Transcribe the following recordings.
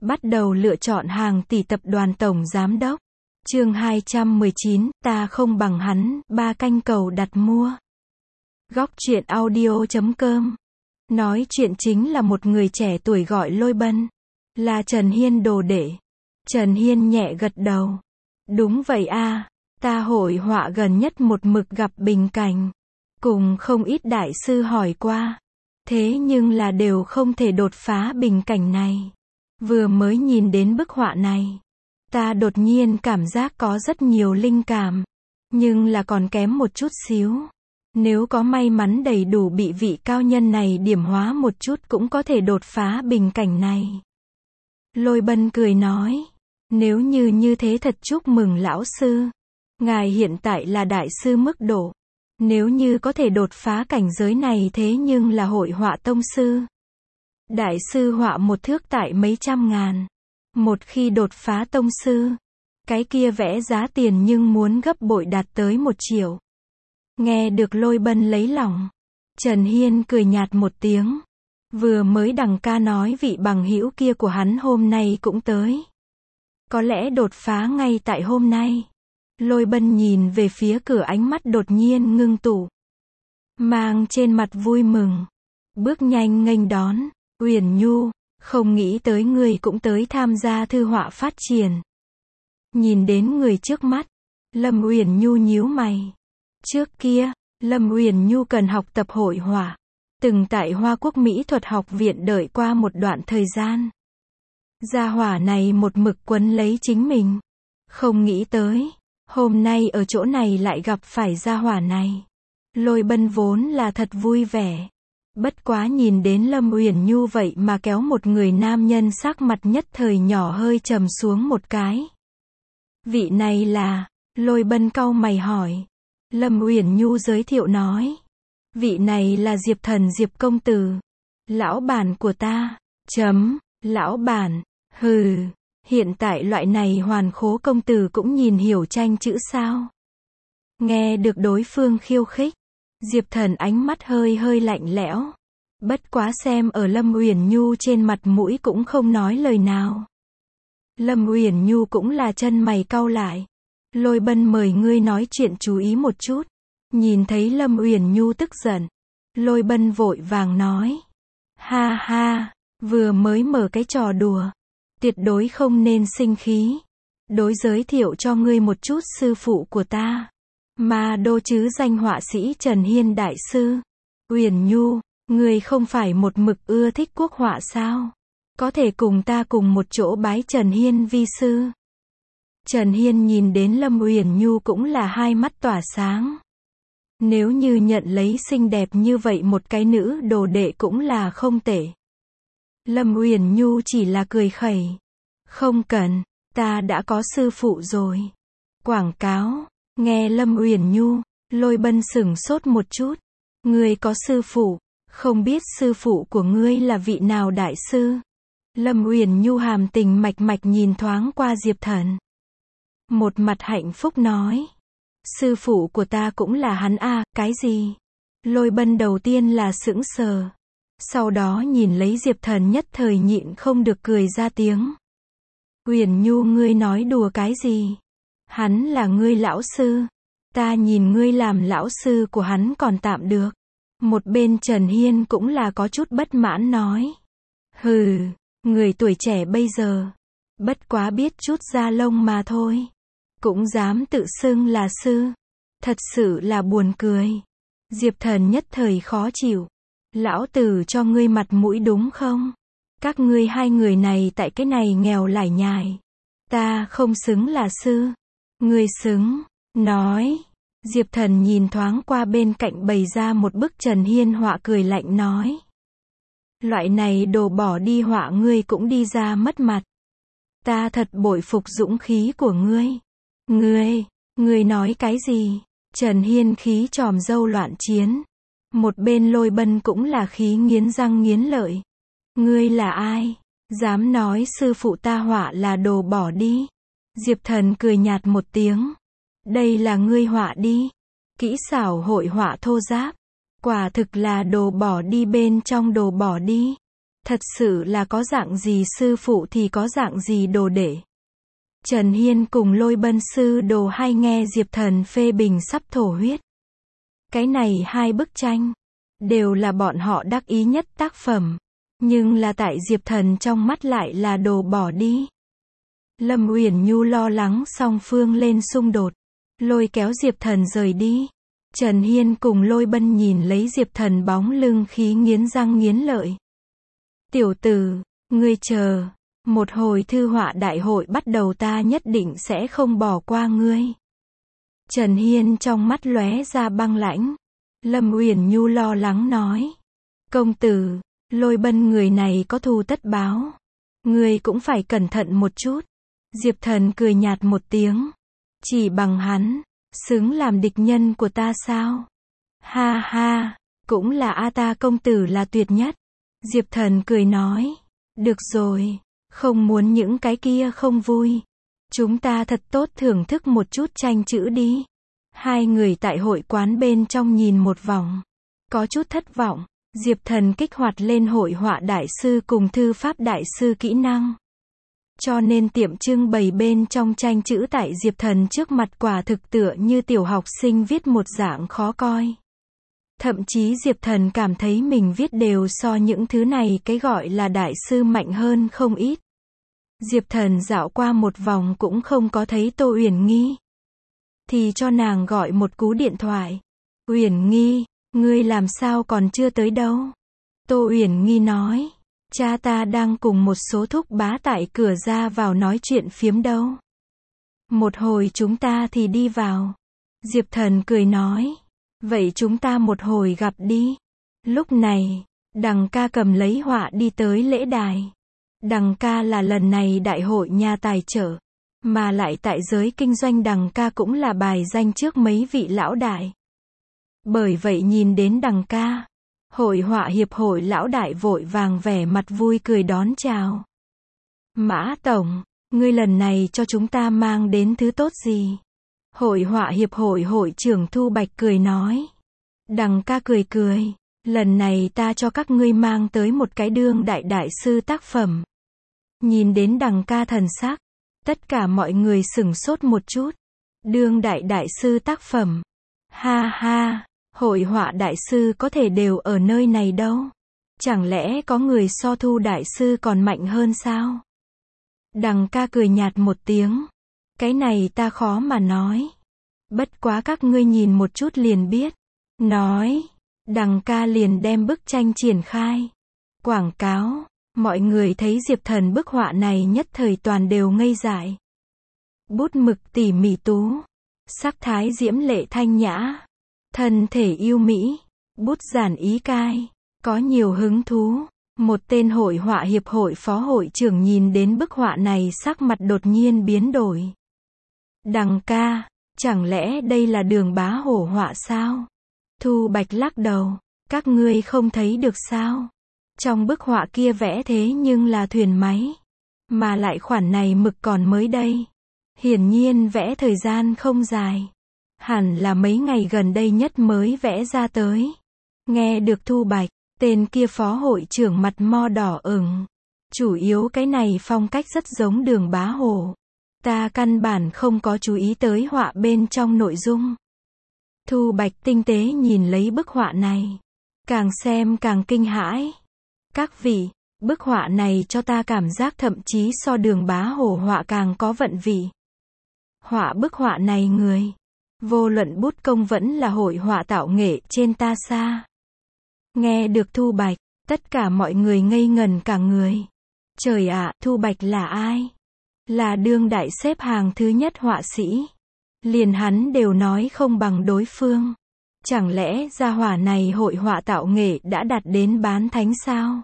Bắt đầu lựa chọn hàng tỷ tập đoàn tổng giám đốc. Chương 219, ta không bằng hắn, 3 canh cầu đặt mua. Góc truyện audio.com. Nói chuyện chính là một người trẻ tuổi gọi Lôi Bân. Là Trần Hiên đồ đệ. Trần Hiên nhẹ gật đầu. Đúng vậy a, ta hội họa gần nhất một mực gặp bình cảnh. Cùng không ít đại sư hỏi qua. Thế nhưng là đều không thể đột phá bình cảnh này. Vừa mới nhìn đến bức họa này, ta đột nhiên cảm giác có rất nhiều linh cảm, nhưng là còn kém một chút xíu. Nếu có may mắn đầy đủ bị vị cao nhân này điểm hóa một chút cũng có thể đột phá bình cảnh này. Lôi Bân cười nói, nếu như thế thật chúc mừng lão sư. Ngài hiện tại là đại sư mức độ. Nếu như có thể đột phá cảnh giới này thế nhưng là hội họa tông sư. Đại sư họa một thước tại mấy trăm ngàn. Một khi đột phá tông sư, cái kia vẽ giá tiền nhưng muốn gấp bội đạt tới 1 triệu. Nghe được Lôi Bân lấy lòng, Trần Hiên cười nhạt một tiếng. Vừa mới đằng ca nói vị bằng hữu kia của hắn hôm nay cũng tới. Có lẽ đột phá ngay tại hôm nay. Lôi Bân nhìn về phía cửa, ánh mắt đột nhiên ngưng tụ, mang trên mặt vui mừng, bước nhanh nghênh đón. Uyển Nhu, không nghĩ tới người cũng tới tham gia thư họa phát triển. Nhìn đến người trước mắt, Lâm Uyển Nhu nhíu mày. Trước kia, Lâm Uyển Nhu cần học tập hội họa, từng tại Hoa Quốc Mỹ thuật học viện đợi qua một đoạn thời gian. Gia hỏa này một mực quấn lấy chính mình. Không nghĩ tới, hôm nay ở chỗ này lại gặp phải gia hỏa này. Lôi Bân vốn là thật vui vẻ. Bất quá nhìn đến Lâm Uyển Nhu vậy mà kéo một người nam nhân, sắc mặt nhất thời nhỏ hơi trầm xuống một cái. Vị này là, Lôi Bân cau mày hỏi. Lâm Uyển Nhu giới thiệu nói. Vị này là Diệp Thần, Diệp công tử. Lão bản của ta. Lão bản. Hừ. Hiện tại loại này hoàn khố công tử cũng nhìn hiểu tranh chữ sao? Nghe được đối phương khiêu khích, Diệp Thần ánh mắt hơi lạnh lẽo. Bất quá xem ở Lâm Uyển Nhu trên mặt mũi cũng không nói lời nào. Lâm Uyển Nhu cũng là chân mày cau lại. Lôi Bân mời ngươi nói chuyện chú ý một chút. Nhìn thấy Lâm Uyển Nhu tức giận, Lôi Bân vội vàng nói. Ha ha, vừa mới mở cái trò đùa. Tuyệt đối không nên sinh khí. Đối giới thiệu cho ngươi một chút sư phụ của ta. Ma đô chứ danh họa sĩ Trần Hiên đại sư. Uyển Nhu, ngươi không phải một mực ưa thích quốc họa sao? Có thể cùng ta cùng một chỗ bái Trần Hiên vi sư. Trần Hiên nhìn đến Lâm Uyển Nhu cũng là hai mắt tỏa sáng. Nếu như nhận lấy xinh đẹp như vậy một cái nữ đồ đệ cũng là không tệ. Lâm Uyển Nhu chỉ là cười khẩy. Không cần, ta đã có sư phụ rồi. Quảng cáo. Nghe Lâm Uyển Nhu, Lôi Bân sửng sốt một chút. Ngươi có sư phụ, không biết sư phụ của ngươi là vị nào đại sư? Lâm Uyển Nhu hàm tình mạch mạch nhìn thoáng qua Diệp Thần. Một mặt hạnh phúc nói. Sư phụ của ta cũng là hắn a. Cái gì? Lôi Bân đầu tiên là sững sờ. Sau đó nhìn lấy Diệp Thần nhất thời nhịn không được cười ra tiếng. Uyển Nhu, ngươi nói đùa cái gì? Hắn là ngươi lão sư. Ta nhìn ngươi làm lão sư của hắn còn tạm được. Một bên Trần Hiên cũng là có chút bất mãn nói. Hừ, người tuổi trẻ bây giờ, bất quá biết chút da lông mà thôi. Cũng dám tự xưng là sư. Thật sự là buồn cười. Diệp Thần nhất thời khó chịu. Lão tử cho ngươi mặt mũi đúng không? Các ngươi hai người này tại cái này nghèo lải nhải. Ta không xứng là sư. Ngươi xứng. Nói. Diệp Thần nhìn thoáng qua bên cạnh bày ra một bức Trần Hiên họa, cười lạnh nói. Loại này đồ bỏ đi họa ngươi cũng đi ra mất mặt. Ta thật bội phục dũng khí của ngươi. Ngươi nói cái gì? Trần Hiên khí tròm dâu loạn chiến. Một bên Lôi Bân cũng là khí nghiến răng nghiến lợi. Ngươi là ai? Dám nói sư phụ ta họa là đồ bỏ đi? Diệp Thần cười nhạt một tiếng. Đây là ngươi họa đi. Kỹ xảo hội họa thô ráp. Quả thực là đồ bỏ đi bên trong đồ bỏ đi. Thật sự là có dạng gì sư phụ thì có dạng gì đồ đệ. Trần Hiên cùng Lôi Bân sư đồ hay nghe Diệp Thần phê bình sắp thổ huyết. Cái này hai bức tranh, đều là bọn họ đắc ý nhất tác phẩm. Nhưng là tại Diệp Thần trong mắt lại là đồ bỏ đi. Lâm Uyển Nhu lo lắng song phương lên xung đột, lôi kéo Diệp Thần rời đi. Trần Hiên cùng Lôi Bân nhìn lấy Diệp Thần bóng lưng khí nghiến răng nghiến lợi. Tiểu tử, ngươi chờ, một hồi thư họa đại hội bắt đầu ta nhất định sẽ không bỏ qua ngươi. Trần Hiên trong mắt lóe ra băng lãnh. Lâm Uyển Nhu lo lắng nói. Công tử, Lôi Bân người này có thù tất báo. Ngươi cũng phải cẩn thận một chút. Diệp Thần cười nhạt một tiếng. Chỉ bằng hắn, xứng làm địch nhân của ta sao? Ha ha, cũng là A ta công tử là tuyệt nhất. Diệp Thần cười nói. Được rồi, không muốn những cái kia không vui. Chúng ta thật tốt thưởng thức một chút tranh chữ đi. Hai người tại hội quán bên trong nhìn một vòng. Có chút thất vọng. Diệp Thần kích hoạt lên hội họa đại sư cùng thư pháp đại sư kỹ năng. Cho nên tiệm trưng bày bên trong tranh chữ tại Diệp Thần trước mặt quả thực tựa như tiểu học sinh viết một dạng khó coi. Thậm chí Diệp Thần cảm thấy mình viết đều so những thứ này cái gọi là đại sư mạnh hơn không ít. Diệp Thần dạo qua một vòng cũng không có thấy Tô Uyển Nghi. Thì cho nàng gọi một cú điện thoại. Uyển Nghi, ngươi làm sao còn chưa tới đâu? Tô Uyển Nghi nói. Cha ta đang cùng một số thúc bá tại cửa ra vào nói chuyện phiếm đâu. Một hồi chúng ta thì đi vào. Diệp Thần cười nói. Vậy chúng ta một hồi gặp đi. Lúc này, Đằng ca cầm lấy họa đi tới lễ đài. Đằng ca là lần này đại hội nhà tài trợ. Mà lại tại giới kinh doanh Đằng ca cũng là bài danh trước mấy vị lão đại. Bởi vậy nhìn đến Đằng ca, hội họa hiệp hội lão đại vội vàng vẻ mặt vui cười đón chào. Mã Tổng, ngươi lần này cho chúng ta mang đến thứ tốt gì? Hội họa hiệp hội hội trưởng Thu Bạch cười nói. Đằng ca cười cười, lần này ta cho các ngươi mang tới một cái đương đại đại sư tác phẩm. Nhìn đến Đằng ca thần sắc, tất cả mọi người sửng sốt một chút. Đương đại đại sư tác phẩm. Ha ha, hội họa đại sư có thể đều ở nơi này đâu. Chẳng lẽ có người so Thu đại sư còn mạnh hơn sao? Đằng ca cười nhạt một tiếng. Cái này ta khó mà nói. Bất quá các ngươi nhìn một chút liền biết. Nói, Đằng ca liền đem bức tranh triển khai. Quảng cáo, mọi người thấy Diệp Thần bức họa này nhất thời toàn đều ngây dại. Bút mực tỉ mỉ tú, sắc thái diễm lệ thanh nhã, thân thể yêu mỹ, bút giản ý cai, có nhiều hứng thú. Một tên hội họa hiệp hội phó hội trưởng nhìn đến bức họa này sắc mặt đột nhiên biến đổi. Đằng ca, chẳng lẽ đây là Đường Bá Hổ họa sao? Thu Bạch lắc đầu, các ngươi không thấy được sao? Trong bức họa kia vẽ thế nhưng là thuyền máy. Mà lại khoản này mực còn mới đây. Hiển nhiên vẽ thời gian không dài. Hẳn là mấy ngày gần đây nhất mới vẽ ra tới. Nghe được Thu Bạch, tên kia phó hội trưởng mặt mo đỏ ửng. Chủ yếu cái này phong cách rất giống Đường Bá Hổ. Ta căn bản không có chú ý tới họa bên trong nội dung. Thu Bạch tinh tế nhìn lấy bức họa này. Càng xem càng kinh hãi. Các vị, bức họa này cho ta cảm giác thậm chí so Đường Bá Hổ họa càng có vận vị. Họa bức họa này người, vô luận bút công vẫn là hội họa tạo nghệ trên ta xa. Nghe được Thu Bạch, tất cả mọi người ngây ngẩn cả người. Trời ạ, Thu Bạch là ai? Là đương đại xếp hàng thứ nhất họa sĩ. Liền hắn đều nói không bằng đối phương. Chẳng lẽ gia hỏa này hội họa tạo nghệ đã đạt đến bán thánh sao?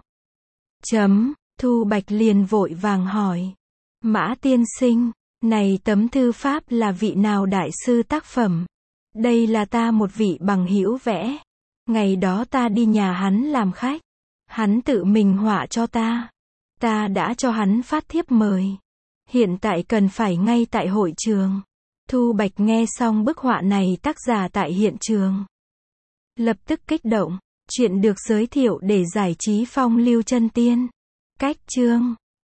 Thu Bạch liền vội vàng hỏi. Mã tiên sinh, này tấm thư pháp là vị nào đại sư tác phẩm? Đây là ta một vị bằng hữu vẽ. Ngày đó ta đi nhà hắn làm khách. Hắn tự mình họa cho ta. Ta đã cho hắn phát thiếp mời. Hiện tại cần phải ngay tại hội trường. Thu Bạch nghe xong bức họa này tác giả tại hiện trường. Lập tức kích động. Chuyện được giới thiệu để giải trí phong lưu chân tiên. Cách chương